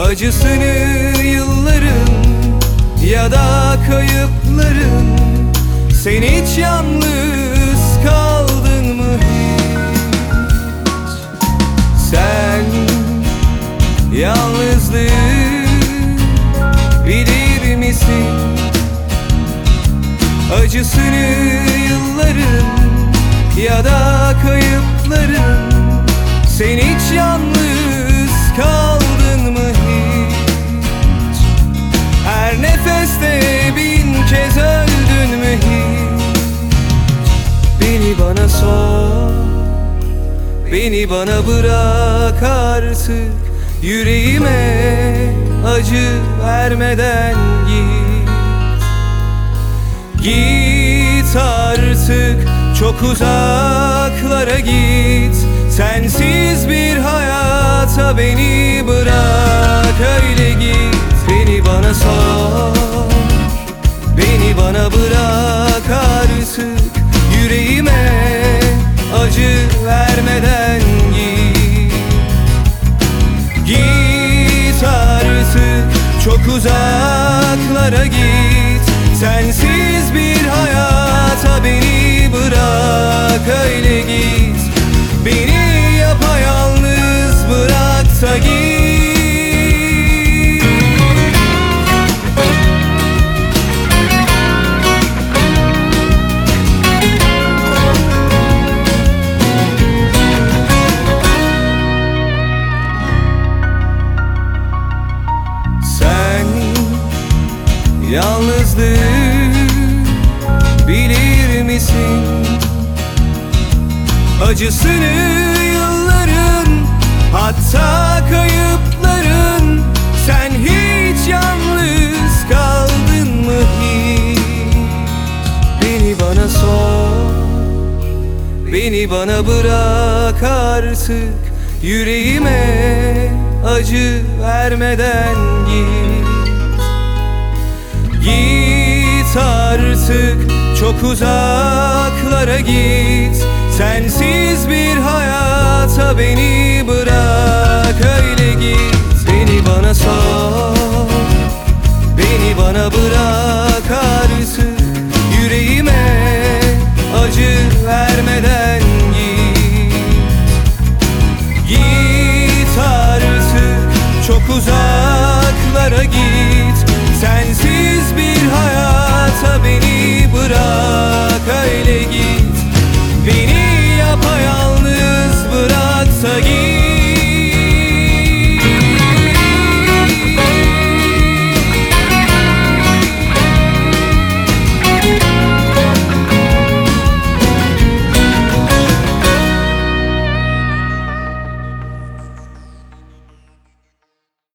Acısını yılların ya da kayıpların. Sen hiç yalnız kaldın mı hiç? Sen yalnızlığı bilir misin? Acısını yılların ya da kayıpların. Sen hiç yalnız kaldın mı hiç? Her nefeste bin kez öldün mü hiç? Beni bana sor, beni bana bırak artık. Yüreğime acı vermeden git. Git artık, çok uzaklara git. Sensiz bir hayata beni bırak, öyle git. Beni bana sor, beni bana bırak artık. Yüreğime acı vermeden git. Git artık, çok uzaklara git. Sensiz bir hayata beni bırak, öyle git. Beni yapayalnız bırak da git. Sen yalnızlığı bilir misin? Acısını yılların, hatta kayıpların. Sen hiç yalnız kaldın mı hiç? Beni bana sor, beni bana bırak artık. Yüreğime acı vermeden git. Git artık, çok uzaklara git. Sensiz bir hayata beni bırak, öyle git. Beni bana sor, beni bana bırak artık. Yüreğime acı vermeden git. Git artık, çok uzaklara git.